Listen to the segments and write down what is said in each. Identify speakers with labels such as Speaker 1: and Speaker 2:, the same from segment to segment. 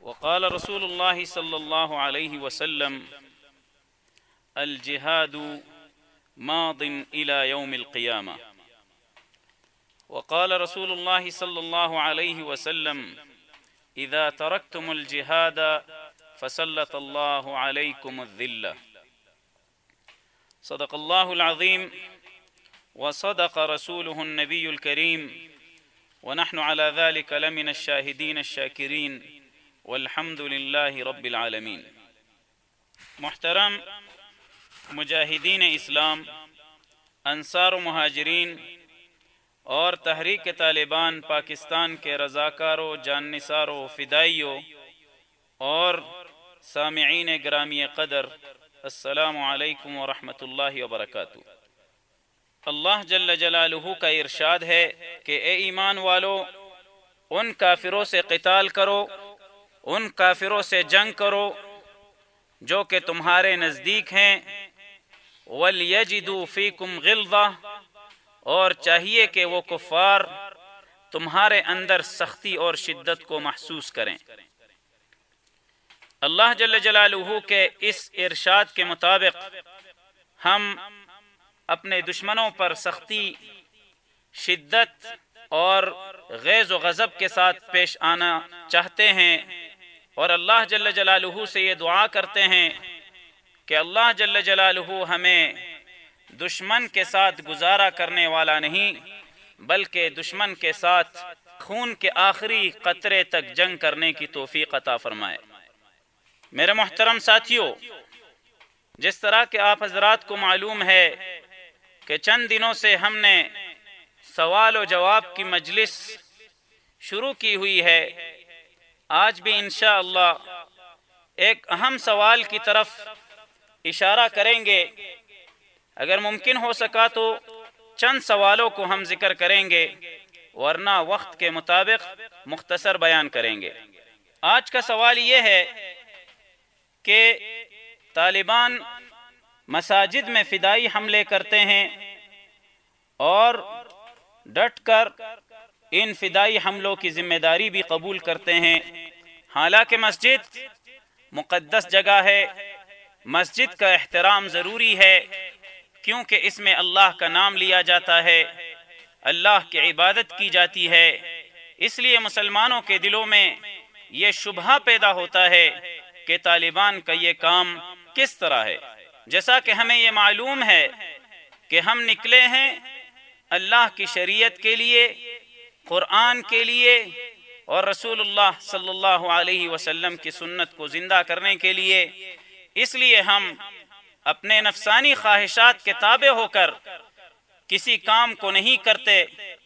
Speaker 1: وقال رسول الله صلى الله عليه وسلم الجهاد ماض إلى يوم القيامة. وقال رسول الله صلى الله عليه وسلم إذا تركتم الجهاد فسلط الله عليكم الذلة. صدق الله العظيم وصدق رسوله النبي الكريم ونحن على ذلك لمن الشاهدين الشاكرين والحمد لله رب العالمين. محترم مجاہدین اسلام، انصار و مہاجرین اور تحریک طالبان پاکستان کے رضاکاروں، جاننثاروں، فدائیوں اور سامعین گرامی قدر، السلام علیکم ورحمۃ اللہ وبرکاتہ۔ اللہ جل جلالہ کا ارشاد ہے کہ اے ایمان والو، ان کافروں سے قتال کرو، ان کافروں سے جنگ کرو جو کہ تمہارے نزدیک ہیں، وَلْيَجِدُوا فِيكُمْ غِلْظَةً، اور چاہیے کہ وہ کفار تمہارے اندر سختی اور شدت کو محسوس کریں۔ اللہ جل جلالہ کے اس ارشاد کے مطابق ہم اپنے دشمنوں پر سختی، شدت اور غیظ و غضب کے ساتھ پیش آنا چاہتے ہیں، اور اللہ جل جلالہ سے یہ دعا کرتے ہیں کہ اللہ جل جلالہ ہمیں دشمن کے ساتھ گزارا کرنے والا نہیں، بلکہ دشمن کے ساتھ خون کے آخری قطرے تک جنگ کرنے کی توفیق عطا فرمائے۔ میرے محترم ساتھیوں، جس طرح کہ آپ حضرات کو معلوم ہے کہ چند دنوں سے ہم نے سوال و جواب کی مجلس شروع کی ہوئی ہے، آج بھی انشاءاللہ ایک اہم سوال کی طرف اشارہ کریں گے۔ اگر ممکن ہو سکا تو چند سوالوں کو ہم ذکر کریں گے، ورنہ وقت کے مطابق مختصر بیان کریں گے۔ آج کا سوال یہ ہے کہ طالبان مساجد میں فدائی حملے کرتے ہیں اور ڈٹ کر ان فدائی حملوں کی ذمہ داری بھی قبول کرتے ہیں، حالانکہ مسجد مقدس جگہ ہے، مسجد کا احترام ضروری ہے، کیونکہ اس میں اللہ کا نام لیا جاتا ہے، اللہ کی عبادت کی جاتی ہے۔ اس لیے مسلمانوں کے دلوں میں یہ شبہہ پیدا ہوتا ہے کہ طالبان کا یہ کام کس طرح ہے، جیسا کہ ہمیں یہ معلوم ہے کہ ہم نکلے ہیں اللہ کی شریعت کے لیے، قرآن کے لیے اور رسول اللہ صلی اللہ علیہ وسلم کی سنت کو زندہ کرنے کے لیے۔ اس لیے ہم اپنے نفسانی خواہشات کے تابع ہو کر کسی کام کو نہیں کرتے،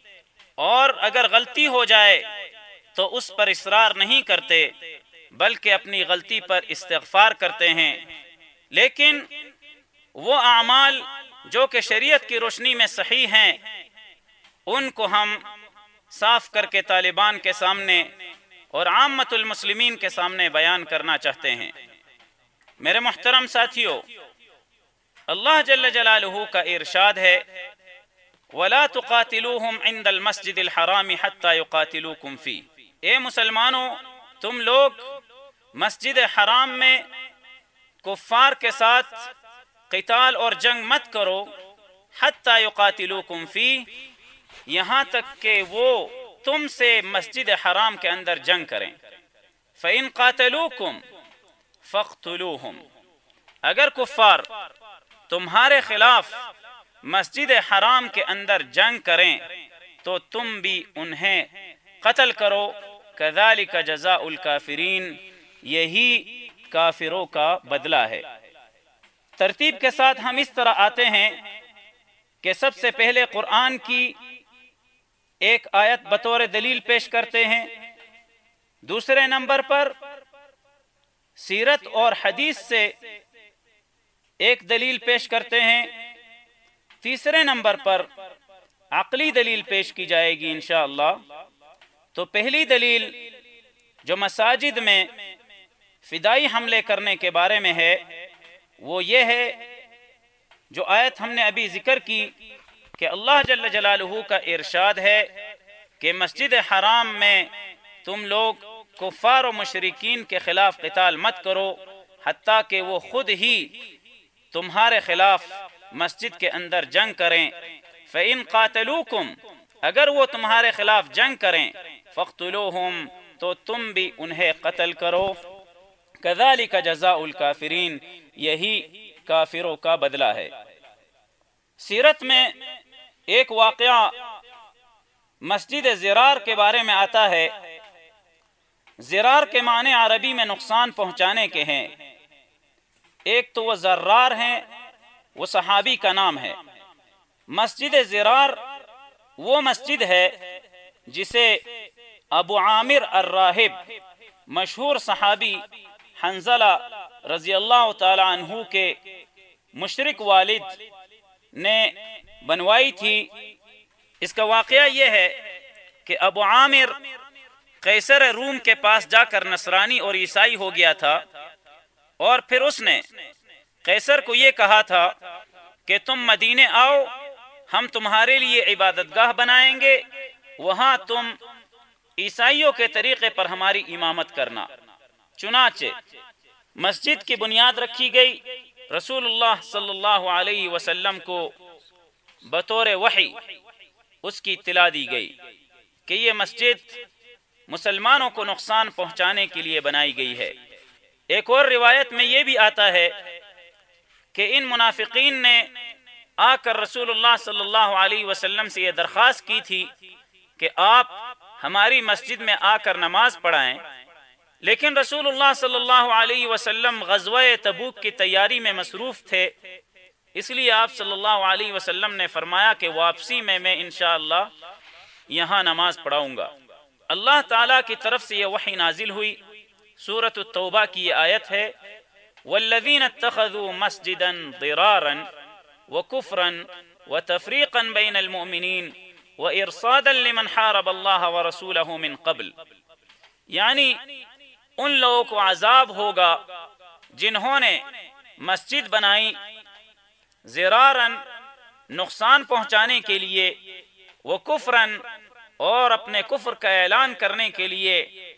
Speaker 1: اور اگر غلطی ہو جائے تو اس پر اصرار نہیں کرتے، بلکہ اپنی غلطی پر استغفار کرتے ہیں۔ لیکن وہ اعمال جو کہ شریعت کی روشنی میں صحیح ہیں، ان کو ہم صاف کر کے طالبان کے سامنے اور عامت المسلمین کے سامنے بیان کرنا چاہتے ہیں۔ میرے محترم ساتھیوں، اللہ جل جلالہ کا ارشاد ہے وَلَا تُقَاتِلُوهُمْ عِنْدَ الْمَسْجِدِ الْحَرَامِ حَتَّى يُقَاتِلُوكُمْ فِيهِ۔ اے مسلمانوں، تم لوگ مسجد حرام میں کفار کے ساتھ قتال اور جنگ مت کرو، حَتَّى يُقَاتِلُوكُمْ فِيهِ، یہاں تک کہ وہ تم سے مسجد حرام کے اندر جنگ کریں۔ فَإِنْ قَاتَلُوكُمْ فَاقْتُلُوهُمْ، اگر کفار تمہارے خلاف مسجد حرام کے اندر جنگ کریں تو تم بھی انہیں قتل کرو۔ کذالک جزاء الکافرین، یہی کافروں کا بدلہ ہے۔ ترتیب کے ساتھ ہم اس طرح آتے ہیں کہ سب سے پہلے قرآن کی ایک آیت بطور دلیل پیش کرتے ہیں، دوسرے نمبر پر سیرت اور حدیث سے ایک دلیل پیش کرتے ہیں، تیسرے نمبر پر عقلی دلیل پیش کی جائے گی انشاءاللہ۔ تو پہلی دلیل جو مساجد میں فدائی حملے کرنے کے بارے میں ہے وہ یہ ہے جو آیت ہم نے ابھی ذکر کی کہ اللہ جل جلالہ کا ارشاد ہے کہ مسجد حرام میں تم لوگ کفار و مشرکین کے خلاف قتال مت کرو حتیٰ کہ وہ خود ہی تمہارے خلاف مسجد کے اندر جنگ کریں۔ فَإِن قَاتَلُوكُمْ، اگر وہ تمہارے خلاف جنگ کریں، فَاقْتُلُوهُمْ، تو تم بھی انہیں قتل کرو۔ كَذَلِكَ جَزَاءُ الْكَافِرِينَ، یہی کافروں کا بدلہ ہے۔ سیرت میں ایک واقعہ مسجد زرار کے بارے میں آتا ہے۔ زرار کے معنی عربی میں نقصان پہنچانے کے ہیں۔ ایک تو وہ زرار ہیں، وہ صحابی کا نام ہے۔ مسجد زرار وہ مسجد ہے جسے ابو عامر الراہب، مشہور صحابی حنظلہ رضی اللہ تعالی عنہ کے مشرک والد نے بنوائی تھی۔ اس کا واقعہ یہ ہے کہ ابو عامر قیصر روم کے پاس جا کر نصرانی اور عیسائی ہو گیا تھا، اور پھر اس نے قیصر کو یہ کہا تھا کہ تم مدینے آؤ، ہم تمہارے لیے عبادت گاہ بنائیں گے، وہاں تم عیسائیوں کے طریقے پر ہماری امامت کرنا۔ چنانچہ مسجد کی بنیاد رکھی گئی۔ رسول اللہ صلی اللہ علیہ وسلم کو بطور وحی اس کی اطلاع دی گئی کہ یہ مسجد مسلمانوں کو نقصان پہنچانے کے لیے بنائی گئی ہے۔ ایک اور روایت میں یہ بھی آتا ہے کہ ان منافقین نے آ کر رسول اللہ صلی اللہ علیہ وسلم سے یہ درخواست کی تھی کہ آپ ہماری مسجد میں آ کر نماز پڑھائیں، لیکن رسول اللہ صلی اللہ علیہ وسلم غزوہ تبوک کی تیاری میں مصروف تھے، اس لیے آپ صلی اللہ علیہ وسلم نے فرمایا کہ واپسی میں انشاءاللہ یہاں نماز پڑھاؤں گا۔ اللہ تعالیٰ کی طرف سے یہ وحی نازل ہوئی۔ سورۃ التوبہ کی یہ آیت ہے، والذین اتخذوا مسجدا ضرارا وکفرا وتفریقا بین المؤمنین وارصادا لمن حارب اللہ ورسولہ من قبل، یعنی ان لوگوں کو عذاب ہوگا جنہوں نے مسجد بنائی ضرارن، نقصان پہنچانے کے لیے، وکفرن، اور اپنے کفر کا اعلان کرنے کے لیے،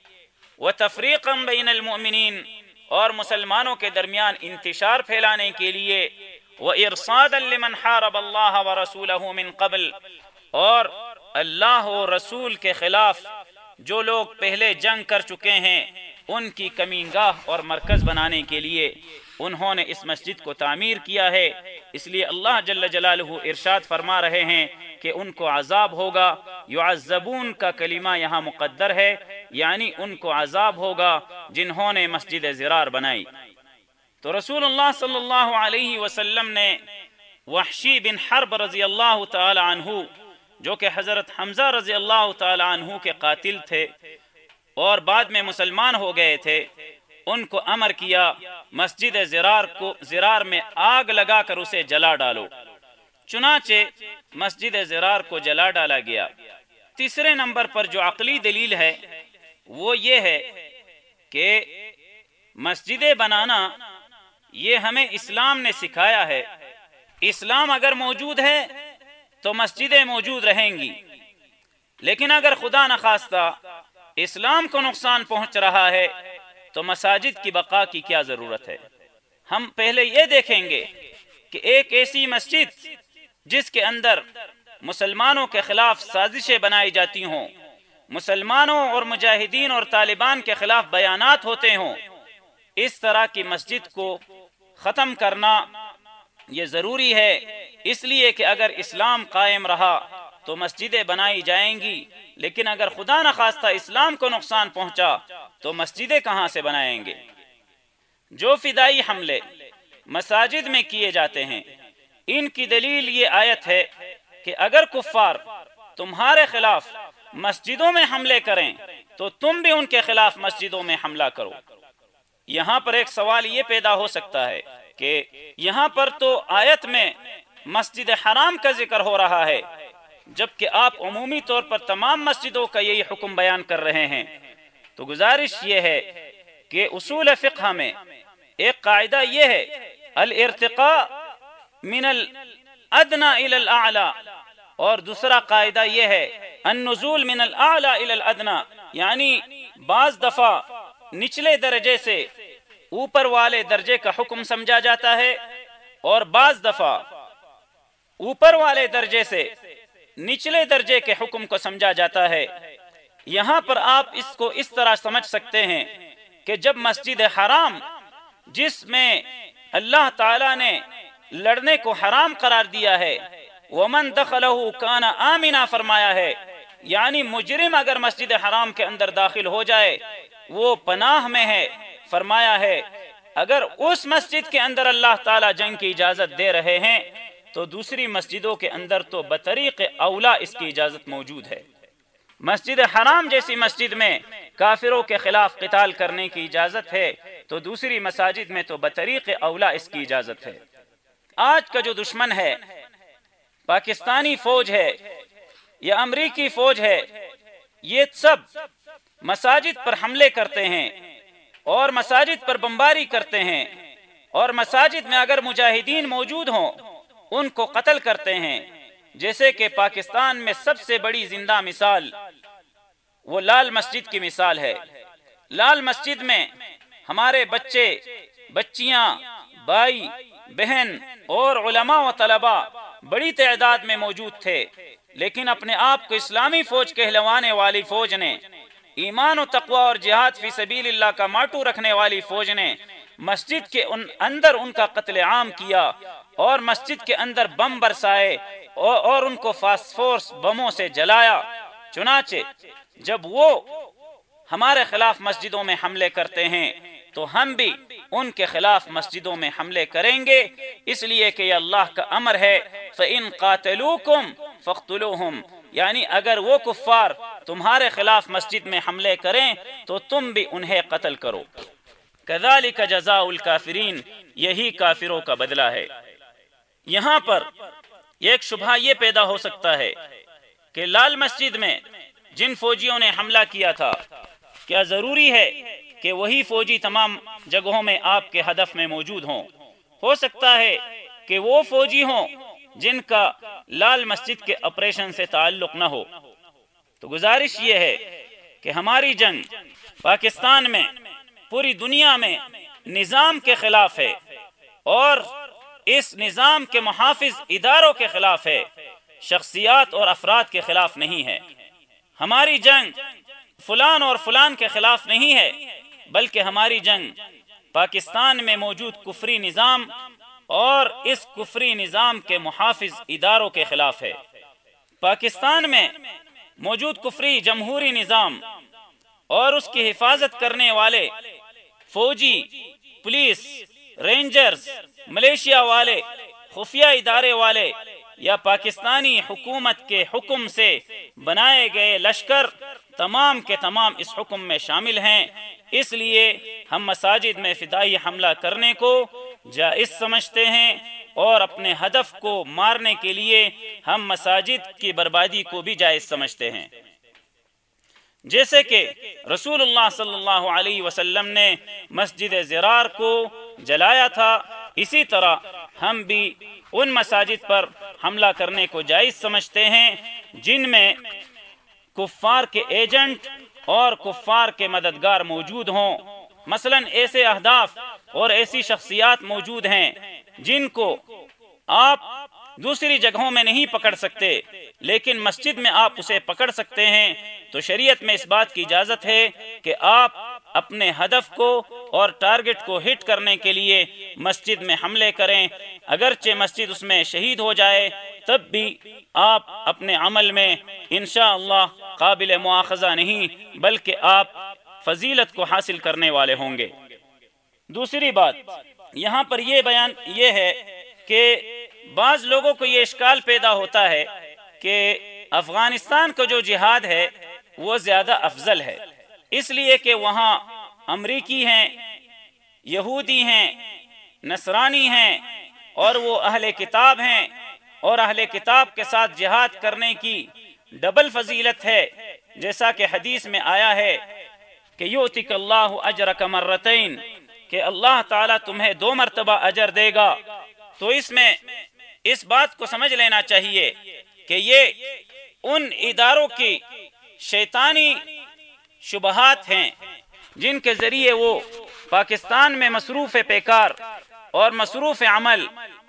Speaker 1: وتفریقا بین المؤمنین، اور مسلمانوں کے درمیان انتشار پھیلانے کے لیے، وارصادا لمن حارب اللہ ورسولہ من قبل، اور اللہ و رسول کے خلاف جو لوگ پہلے جنگ کر چکے ہیں ان کی کمینگاہ اور مرکز بنانے کے لیے انہوں نے اس مسجد کو تعمیر کیا ہے۔ اس لیے اللہ جل جلالہ ارشاد فرما رہے ہیں کہ ان کو عذاب ہوگا۔ یعذبون کا کلمہ یہاں مقدر ہے، یعنی ان کو عذاب ہوگا جنہوں نے مسجد زرار بنائی۔ تو رسول اللہ صلی اللہ علیہ وسلم نے وحشی بن حرب رضی اللہ تعالی عنہ، جو کہ حضرت حمزہ رضی اللہ تعالی عنہ کے قاتل تھے اور بعد میں مسلمان ہو گئے تھے، ان کو امر کیا مسجد زرار میں آگ لگا کر اسے جلا ڈالو۔ چنانچہ مسجد زرار کو جلا ڈالا گیا۔ تیسرے نمبر پر جو عقلی دلیل ہے وہ یہ ہے کہ مسجدیں بنانا یہ ہمیں اسلام نے سکھایا ہے۔ اسلام اگر موجود ہے تو مسجدیں موجود رہیں گی، لیکن اگر خدا نخواستہ اسلام کو نقصان پہنچ رہا ہے تو مساجد کی بقا کی کیا ضرورت ہے؟ ہم پہلے یہ دیکھیں گے کہ ایک ایسی مسجد جس کے اندر مسلمانوں کے خلاف سازشیں بنائی جاتی ہوں، مسلمانوں اور مجاہدین اور طالبان کے خلاف بیانات ہوتے ہوں، اس طرح کی مسجد کو ختم کرنا یہ ضروری ہے، اس لیے کہ اگر اسلام قائم رہا تو مسجدیں بنائی جائیں گی، لیکن اگر خدا نخواستہ اسلام کو نقصان پہنچا تو مسجدیں کہاں سے بنائیں گے؟ جو فدائی حملے مساجد میں کیے جاتے ہیں، ان کی دلیل یہ آیت ہے کہ اگر کفار تمہارے خلاف مسجدوں میں حملے کریں تو تم بھی ان کے خلاف مسجدوں میں حملہ کرو۔ یہاں پر ایک سوال یہ پیدا ہو سکتا ہے کہ یہاں پر تو آیت میں مسجد حرام کا ذکر ہو رہا ہے، جبکہ آپ عمومی طور پر تمام مسجدوں کا یہی حکم بیان کر رہے ہیں۔ تو گزارش یہ ہے کہ اصول فقہ میں ایک قاعدہ یہ ہے، الارتقاء من الادنى الى الاعلى، اور دوسرا قاعدہ یہ ہے النزول من الاعلى الى الادنى، یعنی بعض دفعہ نچلے درجے سے اوپر والے درجے کا حکم سمجھا جاتا ہے، اور بعض دفعہ اوپر والے درجے سے نچلے درجے کے حکم کو سمجھا جاتا ہے۔ یہاں پر آپ اس کو اس طرح سمجھ سکتے ہیں کہ جب مسجد حرام، جس میں اللہ تعالیٰ نے لڑنے کو حرام قرار دیا ہے، وَمَن دَخَلَهُ كَانَ آمِنًا فرمایا ہے، یعنی مجرم اگر مسجد حرام کے اندر داخل ہو جائے وہ پناہ میں ہے، فرمایا ہے اگر اس مسجد کے اندر اللہ تعالیٰ جنگ کی اجازت دے رہے ہیں تو دوسری مسجدوں کے اندر تو بطریق اولا اس کی اجازت موجود ہے۔ مسجد حرام جیسی مسجد میں کافروں کے خلاف قتال کرنے کی اجازت ہے تو دوسری مساجد میں تو بطریق اولا اس کی اجازت ہے۔ آج کا جو دشمن ہے، پاکستانی فوج ہے یا امریکی فوج ہے، یہ سب مساجد پر حملے کرتے ہیں اور مساجد پر بمباری کرتے ہیں، اور مساجد میں اگر مجاہدین موجود ہوں ان کو قتل کرتے ہیں۔ جیسے کہ پاکستان میں سب سے بڑی زندہ مثال وہ لال مسجد کی مثال ہے۔ لال مسجد میں ہمارے بچے، بچیاں، بھائی، بہن اور علماء و طلباء بڑی تعداد میں موجود تھے، لیکن اپنے آپ کو اسلامی فوج کہلوانے والی فوج نے، ایمان و تقوی اور جہاد فی سبیل اللہ کا ماٹو رکھنے والی فوج نے مسجد کے اندر ان کا قتل عام کیا اور مسجد کے اندر بم برسائے اور ان کو فاسفورس بموں سے جلایا۔ چنانچہ جب وہ ہمارے خلاف مسجدوں میں حملے کرتے ہیں تو ہم بھی ان کے خلاف مسجدوں میں حملے کریں گے، اس لیے کہ یہ اللہ کا امر ہے فَإِن قَاتَلُوكُمْ فَاقْتُلُوهُمْ، یعنی اگر وہ کفار تمہارے خلاف مسجد میں حملے کریں تو تم بھی انہیں قتل کرو۔ كَذَلِكَ جَزَاءُ الْكَافِرِينَ، یہی کافروں کا بدلہ ہے۔ یہاں پر ایک شبہ یہ پیدا ہو سکتا ہے کہ لال مسجد میں جن فوجیوں نے حملہ کیا تھا، کیا ضروری ہے کہ وہی فوجی تمام جگہوں میں آپ کے ہدف میں موجود ہوں؟ ہو سکتا ہے کہ وہ فوجی ہوں جن کا لال مسجد کے آپریشن سے تعلق نہ ہو۔ تو گزارش یہ ہے کہ ہماری جنگ پاکستان میں، پوری دنیا میں نظام کے خلاف ہے اور اس نظام کے محافظ اداروں کے خلاف ہے، شخصیات اور افراد کے خلاف نہیں ہے۔ ہماری جنگ فلان اور فلان کے خلاف نہیں ہے، بلکہ ہماری جنگ پاکستان میں موجود کفری نظام اور اس کفری نظام کے محافظ اداروں کے خلاف ہے۔ پاکستان میں موجود کفری جمہوری نظام اور اس کی حفاظت کرنے والے فوجی، پولیس، رینجرز، ملیشیا والے، خفیہ ادارے والے یا پاکستانی حکومت کے حکم سے بنائے گئے لشکر تمام کے تمام اس حکم میں شامل ہیں۔ اس لیے ہم مساجد میں فدائی حملہ کرنے کو جائز سمجھتے ہیں اور اپنے ہدف کو مارنے کے لیے ہم مساجد کی بربادی کو بھی جائز سمجھتے ہیں۔ جیسے کہ رسول اللہ صلی اللہ علیہ وسلم نے مسجد زرار کو جلایا تھا، اسی طرح ہم بھی ان مساجد پر حملہ کرنے کو جائز سمجھتے ہیں جن میں کفار کے ایجنٹ اور کفار کے مددگار موجود ہوں۔ مثلا ایسے اہداف اور ایسی شخصیات موجود ہیں جن کو آپ دوسری جگہوں میں نہیں پکڑ سکتے لیکن مسجد میں آپ اسے پکڑ سکتے ہیں، تو شریعت میں اس بات کی اجازت ہے کہ آپ اپنے ہدف کو اور ٹارگٹ کو ہٹ کرنے کے لیے مسجد میں حملے کریں، اگرچہ مسجد اس میں شہید ہو جائے تب بھی آپ اپنے عمل میں انشاءاللہ قابل مواخذہ نہیں بلکہ آپ فضیلت کو حاصل کرنے والے ہوں گے۔ دوسری بات یہاں پر یہ بیان یہ ہے کہ بعض لوگوں کو یہ اشکال پیدا ہوتا ہے کہ افغانستان کا جو جہاد ہے وہ زیادہ افضل ہے، اس لیے کہ وہاں امریکی ہیں، یہودی ہیں، نصرانی ہیں اور وہ اہل کتاب ہیں، اور اہل کتاب کے ساتھ جہاد کرنے کی ڈبل فضیلت ہے، جیسا کہ حدیث میں آیا ہے کہ یؤتک اللہ اجرک مرتین، کہ اللہ تعالیٰ تمہیں 2 مرتبہ اجر دے گا۔ تو اس میں اس بات کو سمجھ لینا چاہیے کہ یہ ان اداروں کی شیطانی شبہات ہیں جن کے ذریعے وہ پاکستان میں مصروف پیکار اور مصروف عمل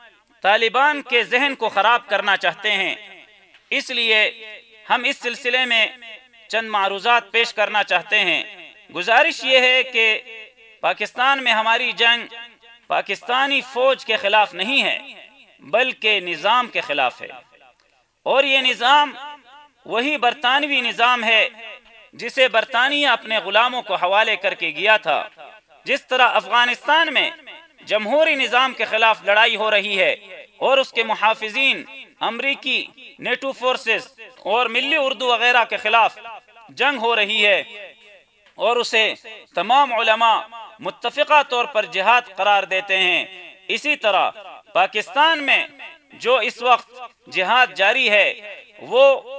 Speaker 1: طالبان کے ذہن کو خراب کرنا چاہتے ہیں۔ اس لیے ہم اس سلسلے میں چند معروضات پیش کرنا چاہتے ہیں۔ گزارش یہ ہے کہ پاکستان میں ہماری جنگ پاکستانی فوج کے خلاف نہیں ہے بلکہ نظام کے خلاف ہے، اور یہ نظام وہی برطانوی نظام ہے جسے برطانیہ اپنے غلاموں کو حوالے کر کے گیا تھا۔ جس طرح افغانستان میں جمہوری نظام کے خلاف لڑائی ہو رہی ہے اور اس کے محافظین امریکی نیٹو فورسز اور ملی اردو وغیرہ کے خلاف جنگ ہو رہی ہے اور اسے تمام علماء متفقہ طور پر جہاد قرار دیتے ہیں، اسی طرح پاکستان میں جو اس وقت جہاد جاری ہے وہ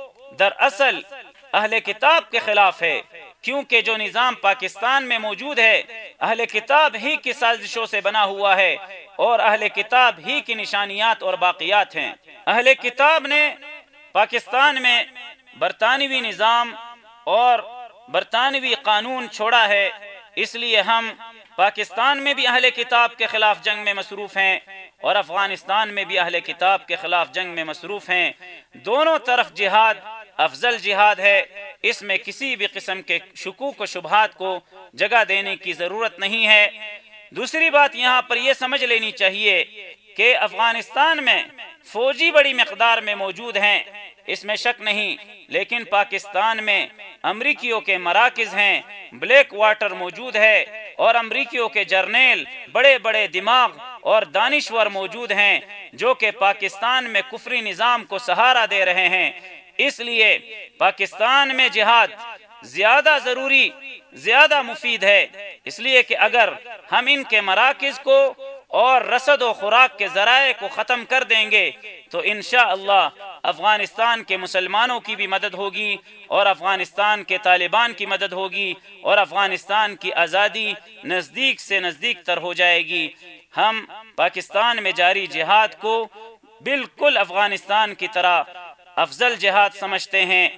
Speaker 1: دراصل اہل کتاب کے خلاف ہے، کیونکہ جو نظام پاکستان میں موجود ہے اہل کتاب ہی کی سازشوں سے بنا ہوا ہے اور اہل کتاب ہی کی نشانیات اور باقیات ہیں۔ اہل کتاب نے پاکستان میں برطانوی نظام اور برطانوی قانون چھوڑا ہے، اس لیے ہم پاکستان میں بھی اہل کتاب کے خلاف جنگ میں مصروف ہیں اور افغانستان میں بھی اہل کتاب کے خلاف جنگ میں مصروف ہیں۔ دونوں طرف جہاد افضل جہاد ہے، اس میں کسی بھی قسم کے شکوک و شبہات کو جگہ دینے کی ضرورت نہیں ہے۔ دوسری بات یہاں پر یہ سمجھ لینی چاہیے کہ افغانستان میں فوجی بڑی مقدار میں موجود ہیں، اس میں شک نہیں، لیکن پاکستان میں امریکیوں کے مراکز ہیں، بلیک واٹر موجود ہے اور امریکیوں کے جرنیل بڑے بڑے دماغ اور دانشور موجود ہیں جو کہ پاکستان میں کفری نظام کو سہارا دے رہے ہیں۔ اس لیے پاکستان میں جہاد زیادہ ضروری، زیادہ مفید ہے، اس لیے کہ اگر ہم ان کے مراکز کو اور رسد و خوراک کے ذرائع کو ختم کر دیں گے تو انشاءاللہ افغانستان کے مسلمانوں کی بھی مدد ہوگی اور افغانستان کے طالبان کی مدد ہوگی اور افغانستان کی آزادی نزدیک سے نزدیک تر ہو جائے گی۔ ہم پاکستان میں جاری جہاد کو بالکل افغانستان کی طرح افضل جہاد سمجھتے ہیں۔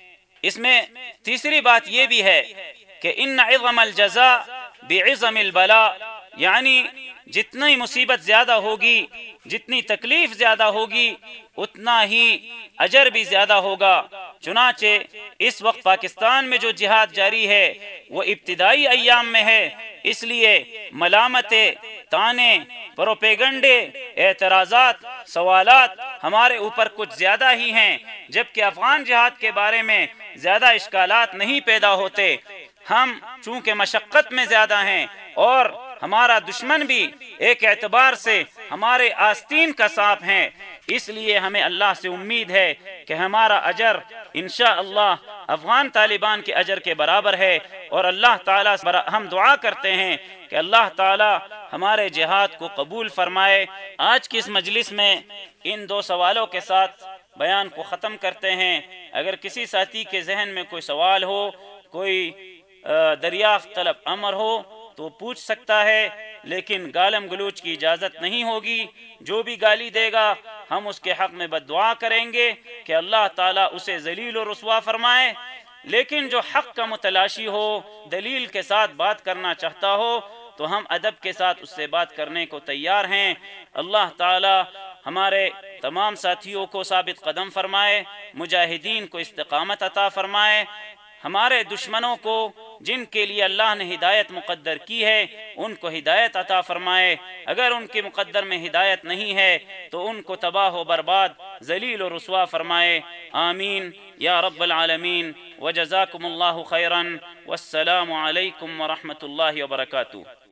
Speaker 1: اس میں تیسری بات یہ بھی ہے کہ ان عظم الجزاء بعظم البلاء، یعنی جتنی مصیبت زیادہ ہوگی، جتنی تکلیف زیادہ ہوگی، اتنا ہی اجر بھی زیادہ ہوگا۔ چنانچہ اس وقت پاکستان میں جو جہاد جاری ہے وہ ابتدائی ایام میں ہے، اس لیے ملامتیں، تانے، پروپیگنڈے، اعتراضات، سوالات ہمارے اوپر کچھ زیادہ ہی ہیں، جبکہ افغان جہاد کے بارے میں زیادہ اشکالات نہیں پیدا ہوتے۔ ہم چونکہ مشقت میں زیادہ ہیں اور ہمارا دشمن بھی ایک اعتبار سے ہمارے آستین کا سانپ ہے، اس لیے ہمیں اللہ سے امید ہے کہ ہمارا اجر انشاءاللہ افغان طالبان کے اجر کے برابر ہے، اور اللہ تعالیٰ سے ہم دعا کرتے ہیں کہ اللہ تعالیٰ ہمارے جہاد کو قبول فرمائے۔ آج کی اس مجلس میں ان دو سوالوں کے ساتھ بیان کو ختم کرتے ہیں۔ اگر کسی ساتھی کے ذہن میں کوئی سوال ہو، کوئی دریافت طلب امر ہو تو پوچھ سکتا ہے، لیکن گالم گلوچ کی اجازت نہیں ہوگی۔ جو بھی گالی دے گا ہم اس کے حق میں بد دعا کریں گے کہ اللہ تعالیٰ اسے ذلیل و رسوا فرمائے، لیکن جو حق کا متلاشی ہو، دلیل کے ساتھ بات کرنا چاہتا ہو تو ہم ادب کے ساتھ اس سے بات کرنے کو تیار ہیں۔ اللہ تعالیٰ ہمارے تمام ساتھیوں کو ثابت قدم فرمائے، مجاہدین کو استقامت عطا فرمائے، ہمارے دشمنوں کو جن کے لیے اللہ نے ہدایت مقدر کی ہے ان کو ہدایت عطا فرمائے، اگر ان کے مقدر میں ہدایت نہیں ہے تو ان کو تباہ و برباد، ذلیل و رسوا فرمائے۔ آمین یا رب العالمین، وجزاکم اللہ خیرا، والسلام علیکم ورحمۃ اللہ وبرکاتہ۔